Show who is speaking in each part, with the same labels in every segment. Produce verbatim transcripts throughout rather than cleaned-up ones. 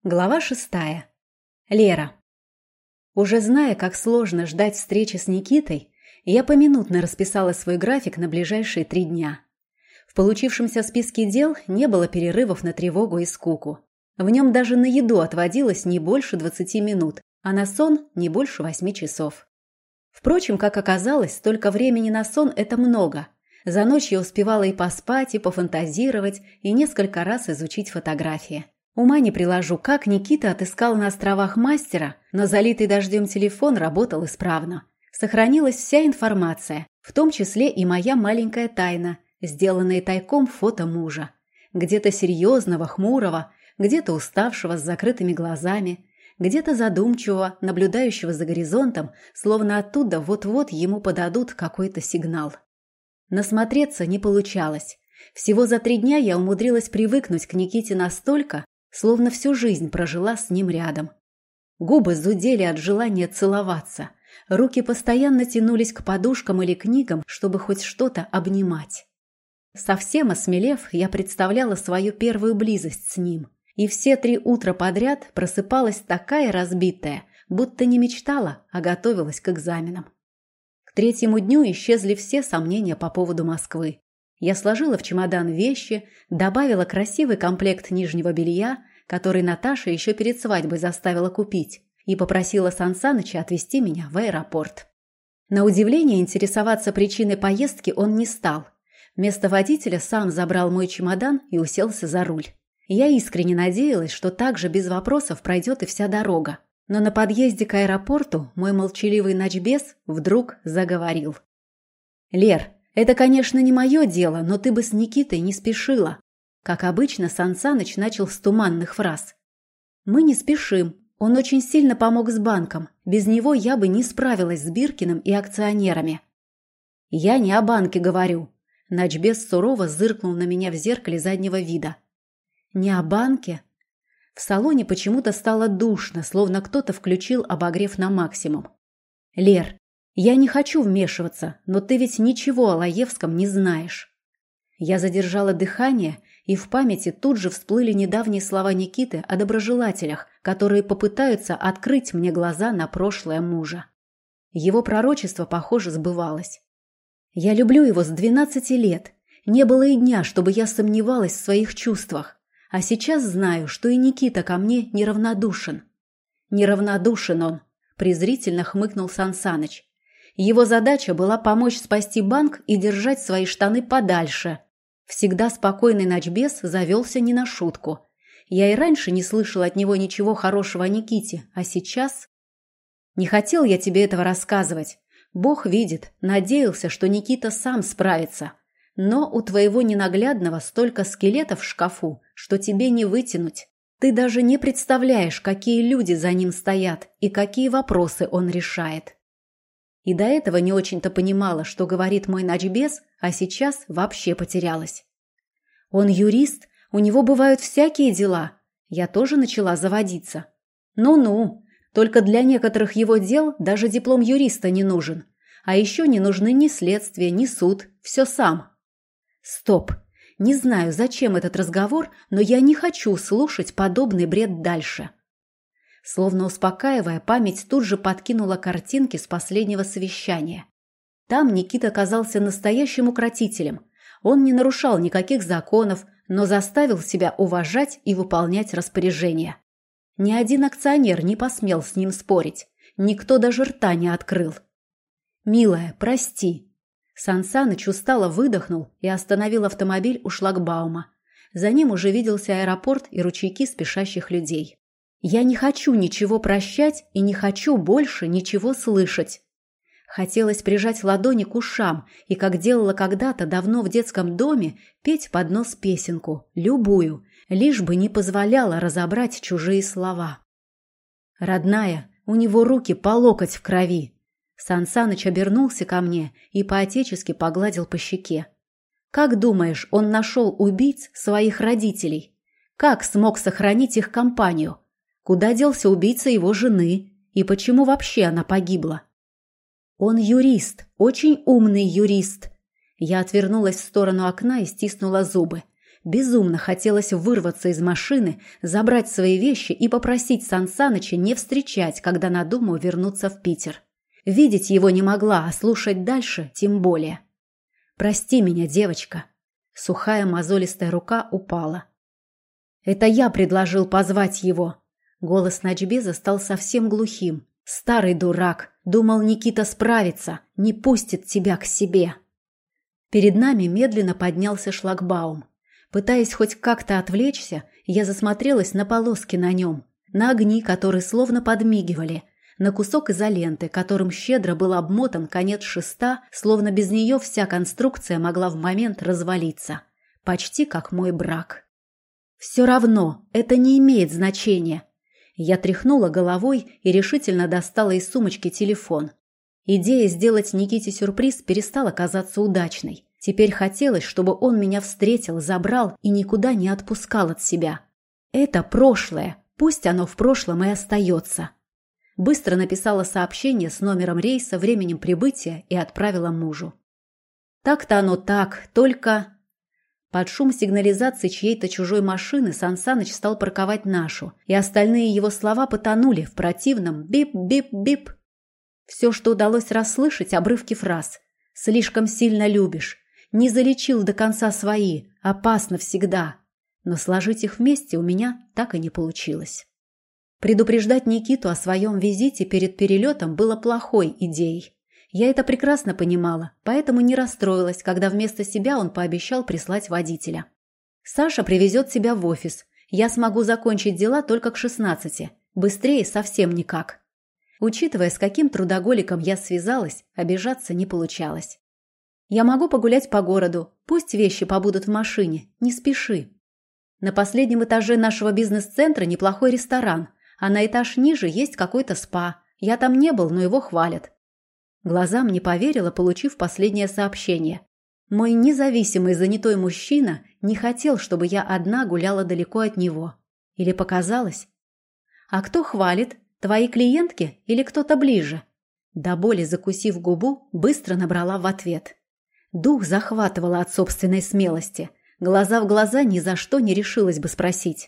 Speaker 1: Глава шестая. Лера. Уже зная, как сложно ждать встречи с Никитой, я поминутно расписала свой график на ближайшие три дня. В получившемся списке дел не было перерывов на тревогу и скуку. В нем даже на еду отводилось не больше двадцати минут, а на сон не больше восьми часов. Впрочем, как оказалось, столько времени на сон – это много. За ночь я успевала и поспать, и пофантазировать, и несколько раз изучить фотографии. Ума не приложу, как Никита отыскал на островах мастера, но залитый дождем телефон работал исправно. Сохранилась вся информация, в том числе и моя маленькая тайна, сделанная тайком фото мужа. Где-то серьезного, хмурого, где-то уставшего с закрытыми глазами, где-то задумчивого, наблюдающего за горизонтом, словно оттуда вот-вот ему подадут какой-то сигнал. Насмотреться не получалось. Всего за три дня я умудрилась привыкнуть к Никите настолько, словно всю жизнь прожила с ним рядом. Губы зудели от желания целоваться, руки постоянно тянулись к подушкам или книгам, чтобы хоть что-то обнимать. Совсем осмелев, я представляла свою первую близость с ним, и все три утра подряд просыпалась такая разбитая, будто не мечтала, а готовилась к экзаменам. К третьему дню исчезли все сомнения по поводу Москвы. Я сложила в чемодан вещи, добавила красивый комплект нижнего белья, который Наташа еще перед свадьбой заставила купить, и попросила Сан Саныча отвезти меня в аэропорт. На удивление интересоваться причиной поездки он не стал. Вместо водителя сам забрал мой чемодан и уселся за руль. Я искренне надеялась, что так же без вопросов пройдет и вся дорога. Но на подъезде к аэропорту мой молчаливый начбес вдруг заговорил. «Лер, это, конечно, не мое дело, но ты бы с Никитой не спешила». Как обычно, Сан Саныч начал с туманных фраз. «Мы не спешим. Он очень сильно помог с банком. Без него я бы не справилась с Биркиным и акционерами». «Я не о банке говорю». Начбес сурово зыркнул на меня в зеркале заднего вида. «Не о банке?» В салоне почему-то стало душно, словно кто-то включил обогрев на максимум. «Лер, я не хочу вмешиваться, но ты ведь ничего о Лаевском не знаешь». Я задержала дыхание, и в памяти тут же всплыли недавние слова Никиты о доброжелателях, которые попытаются открыть мне глаза на прошлое мужа. Его пророчество, похоже, сбывалось. Я люблю его с двенадцати лет. Не было и дня, чтобы я сомневалась в своих чувствах. А сейчас знаю, что и Никита ко мне неравнодушен. Неравнодушен он, презрительно хмыкнул Сан Саныч. Его задача была помочь спасти банк и держать свои штаны подальше. Всегда спокойный начбес завелся не на шутку. Я и раньше не слышала от него ничего хорошего о Никите, а сейчас... Не хотел я тебе этого рассказывать. Бог видит, надеялся, что Никита сам справится. Но у твоего ненаглядного столько скелетов в шкафу, что тебе не вытянуть. Ты даже не представляешь, какие люди за ним стоят и какие вопросы он решает. И до этого не очень-то понимала, что говорит мой начбес, а сейчас вообще потерялась. Он юрист, у него бывают всякие дела. Я тоже начала заводиться. Ну-ну, только для некоторых его дел даже диплом юриста не нужен. А еще не нужны ни следствие, ни суд, все сам. Стоп, не знаю, зачем этот разговор, но я не хочу слушать подобный бред дальше. Словно успокаивая, память тут же подкинула картинки с последнего совещания. Там Никита казался настоящим укротителем. Он не нарушал никаких законов, но заставил себя уважать и выполнять распоряжения. Ни один акционер не посмел с ним спорить. Никто даже рта не открыл. «Милая, прости». Сан Саныч устало выдохнул и остановил автомобиль у шлагбаума. За ним уже виделся аэропорт и ручейки спешащих людей. Я не хочу ничего прощать и не хочу больше ничего слышать. Хотелось прижать ладони к ушам и, как делала когда-то давно в детском доме, петь под нос песенку, любую, лишь бы не позволяла разобрать чужие слова. «Родная, у него руки по локоть в крови». Сан Саныч обернулся ко мне и по-отечески погладил по щеке. «Как думаешь, он нашел убийц своих родителей? Как смог сохранить их компанию? Куда делся убийца его жены? И почему вообще она погибла?» «Он юрист, очень умный юрист». Я отвернулась в сторону окна и стиснула зубы. Безумно хотелось вырваться из машины, забрать свои вещи и попросить Сан Саныча не встречать, когда надумаю вернуться в Питер. Видеть его не могла, а слушать дальше тем более. «Прости меня, девочка». Сухая мозолистая рука упала. «Это я предложил позвать его». Голос Ночбеза стал совсем глухим. «Старый дурак. Думал, Никита справится, не пустит тебя к себе». Перед нами медленно поднялся шлагбаум. Пытаясь хоть как-то отвлечься, я засмотрелась на полоски на нем, на огни, которые словно подмигивали, на кусок изоленты, которым щедро был обмотан конец шеста, словно без нее вся конструкция могла в момент развалиться. Почти как мой брак. «Все равно, это не имеет значения». Я тряхнула головой и решительно достала из сумочки телефон. Идея сделать Никите сюрприз перестала казаться удачной. Теперь хотелось, чтобы он меня встретил, забрал и никуда не отпускал от себя. Это прошлое, пусть оно в прошлом и остается. Быстро написала сообщение с номером рейса, временем прибытия и отправила мужу. Так-то оно так, только... Под шум сигнализации чьей-то чужой машины Сан Саныч стал парковать нашу, и остальные его слова потонули в противном бип-бип-бип. Все, что удалось расслышать, обрывки фраз. «Слишком сильно любишь», «Не залечил до конца свои», «Опасно всегда». Но сложить их вместе у меня так и не получилось. Предупреждать Никиту о своем визите перед перелетом было плохой идеей. Я это прекрасно понимала, поэтому не расстроилась, когда вместо себя он пообещал прислать водителя. «Саша привезет тебя в офис. Я смогу закончить дела только к шестнадцати. Быстрее совсем никак». Учитывая, с каким трудоголиком я связалась, обижаться не получалось. «Я могу погулять по городу. Пусть вещи побудут в машине. Не спеши». На последнем этаже нашего бизнес-центра неплохой ресторан, а на этаж ниже есть какой-то спа. Я там не был, но его хвалят. Глазам не поверила, получив последнее сообщение. Мой независимый занятой мужчина не хотел, чтобы я одна гуляла далеко от него. Или показалось? «А кто хвалит? Твои клиентки или кто-то ближе?» До боли закусив губу, быстро набрала в ответ. Дух захватывала от собственной смелости. Глаза в глаза ни за что не решилась бы спросить.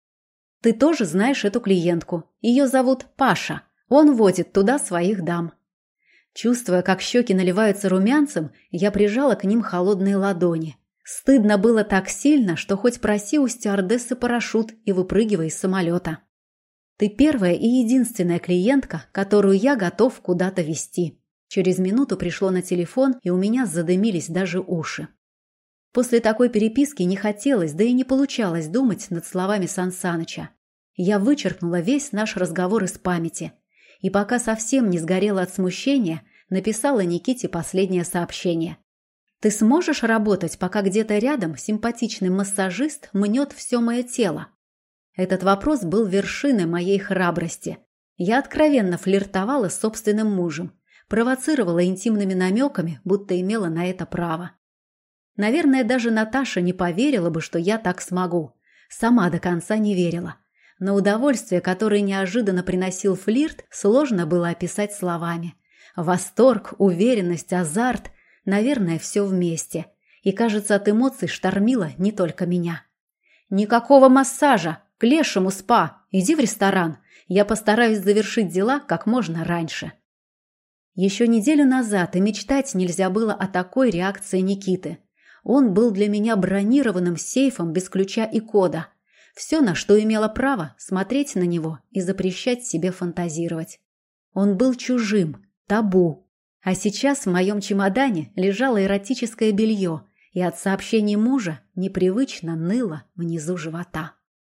Speaker 1: «Ты тоже знаешь эту клиентку. Ее зовут Паша. Он водит туда своих дам». Чувствуя, как щеки наливаются румянцем, я прижала к ним холодные ладони. Стыдно было так сильно, что хоть проси у стюардессы парашют и выпрыгивай из самолета. «Ты первая и единственная клиентка, которую я готов куда-то везти». Через минуту пришло на телефон, и у меня задымились даже уши. После такой переписки не хотелось, да и не получалось думать над словами Сан Саныча. Я вычеркнула весь наш разговор из памяти. И пока совсем не сгорела от смущения, написала Никите последнее сообщение. «Ты сможешь работать, пока где-то рядом симпатичный массажист мнет все мое тело?» Этот вопрос был вершиной моей храбрости. Я откровенно флиртовала с собственным мужем, провоцировала интимными намеками, будто имела на это право. Наверное, даже Наташа не поверила бы, что я так смогу. Сама до конца не верила. Но удовольствие, которое неожиданно приносил флирт, сложно было описать словами. Восторг, уверенность, азарт, наверное, все вместе. И, кажется, от эмоций штормило не только меня. «Никакого массажа! К лешему спа! Иди в ресторан! Я постараюсь завершить дела как можно раньше». Еще неделю назад и мечтать нельзя было о такой реакции Никиты. Он был для меня бронированным сейфом без ключа и кода. Все, на что имела право, смотреть на него и запрещать себе фантазировать. Он был чужим, табу. А сейчас в моем чемодане лежало эротическое белье, и от сообщений мужа непривычно ныло внизу живота.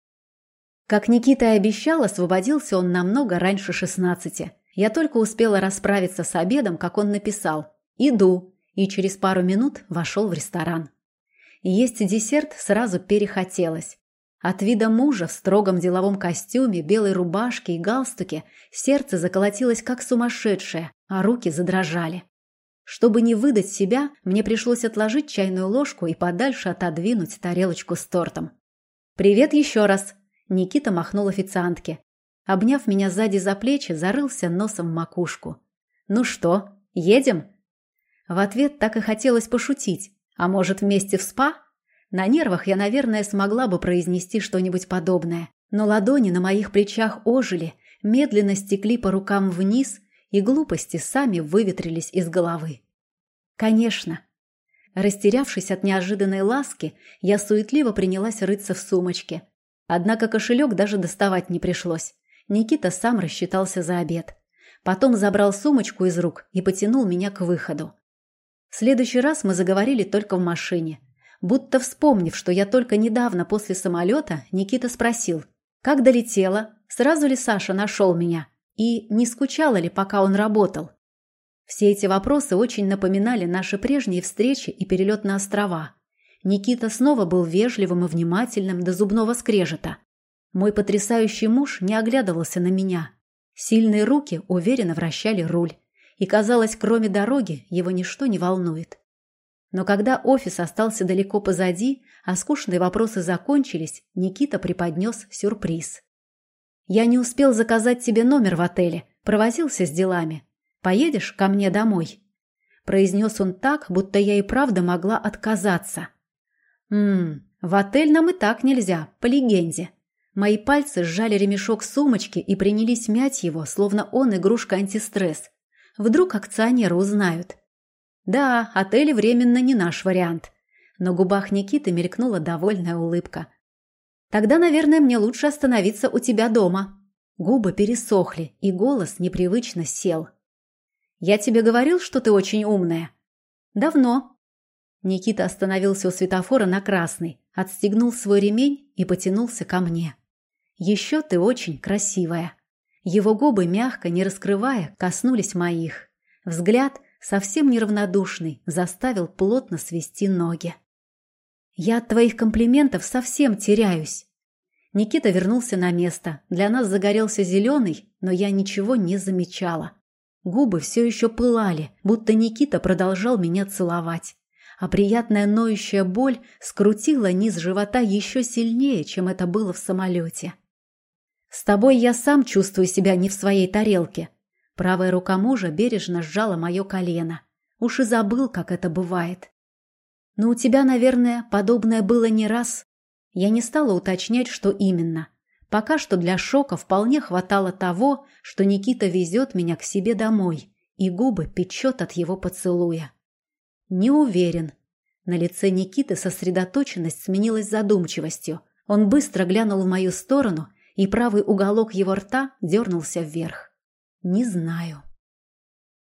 Speaker 1: Как Никита и обещал, освободился он намного раньше шестнадцати. Я только успела расправиться с обедом, как он написал «Иду», и через пару минут вошел в ресторан. Есть десерт сразу перехотелось. От вида мужа в строгом деловом костюме, белой рубашке и галстуке сердце заколотилось как сумасшедшее, а руки задрожали. Чтобы не выдать себя, мне пришлось отложить чайную ложку и подальше отодвинуть тарелочку с тортом. «Привет еще раз!» – Никита махнул официантке. Обняв меня сзади за плечи, зарылся носом в макушку. «Ну что, едем?» В ответ так и хотелось пошутить. «А может, вместе в спа?» На нервах я, наверное, смогла бы произнести что-нибудь подобное, но ладони на моих плечах ожили, медленно стекли по рукам вниз, и глупости сами выветрились из головы. Конечно. Растерявшись от неожиданной ласки, я суетливо принялась рыться в сумочке. Однако кошелек даже доставать не пришлось. Никита сам рассчитался за обед. Потом забрал сумочку из рук и потянул меня к выходу. В следующий раз мы заговорили только в машине. Будто вспомнив, что я только недавно после самолета, Никита спросил: «Как долетела? Сразу ли Саша нашел меня? И не скучала ли, пока он работал?» Все эти вопросы очень напоминали наши прежние встречи и перелет на острова. Никита снова был вежливым и внимательным до зубного скрежета. Мой потрясающий муж не оглядывался на меня. Сильные руки уверенно вращали руль. И, казалось, кроме дороги, его ничто не волнует. Но когда офис остался далеко позади, а скучные вопросы закончились, Никита преподнес сюрприз. «Я не успел заказать тебе номер в отеле, провозился с делами. Поедешь ко мне домой?» Произнес он так, будто я и правда могла отказаться. «Ммм, в отель нам и так нельзя, по легенде». Мои пальцы сжали ремешок сумочки и принялись мять его, словно он игрушка антистресс. Вдруг акционеры узнают. Да, отели временно не наш вариант. На губах Никиты мелькнула довольная улыбка. Тогда, наверное, мне лучше остановиться у тебя дома. Губы пересохли, и голос непривычно сел. Я тебе говорил, что ты очень умная? Давно. Никита остановился у светофора на красный, отстегнул свой ремень и потянулся ко мне. Еще ты очень красивая. Его губы, мягко, не раскрывая, коснулись моих. Взгляд, совсем неравнодушный, заставил плотно свести ноги. «Я от твоих комплиментов совсем теряюсь». Никита вернулся на место. Для нас загорелся зеленый, но я ничего не замечала. Губы все еще пылали, будто Никита продолжал меня целовать. А приятная ноющая боль скрутила низ живота еще сильнее, чем это было в самолете. «С тобой я сам чувствую себя не в своей тарелке». Правая рука мужа бережно сжала мое колено. Уж и забыл, как это бывает. «Но у тебя, наверное, подобное было не раз». Я не стала уточнять, что именно. Пока что для шока вполне хватало того, что Никита везет меня к себе домой, и губы печет от его поцелуя. «Не уверен». На лице Никиты сосредоточенность сменилась задумчивостью. Он быстро глянул в мою сторону, и правый уголок его рта дернулся вверх. «Не знаю».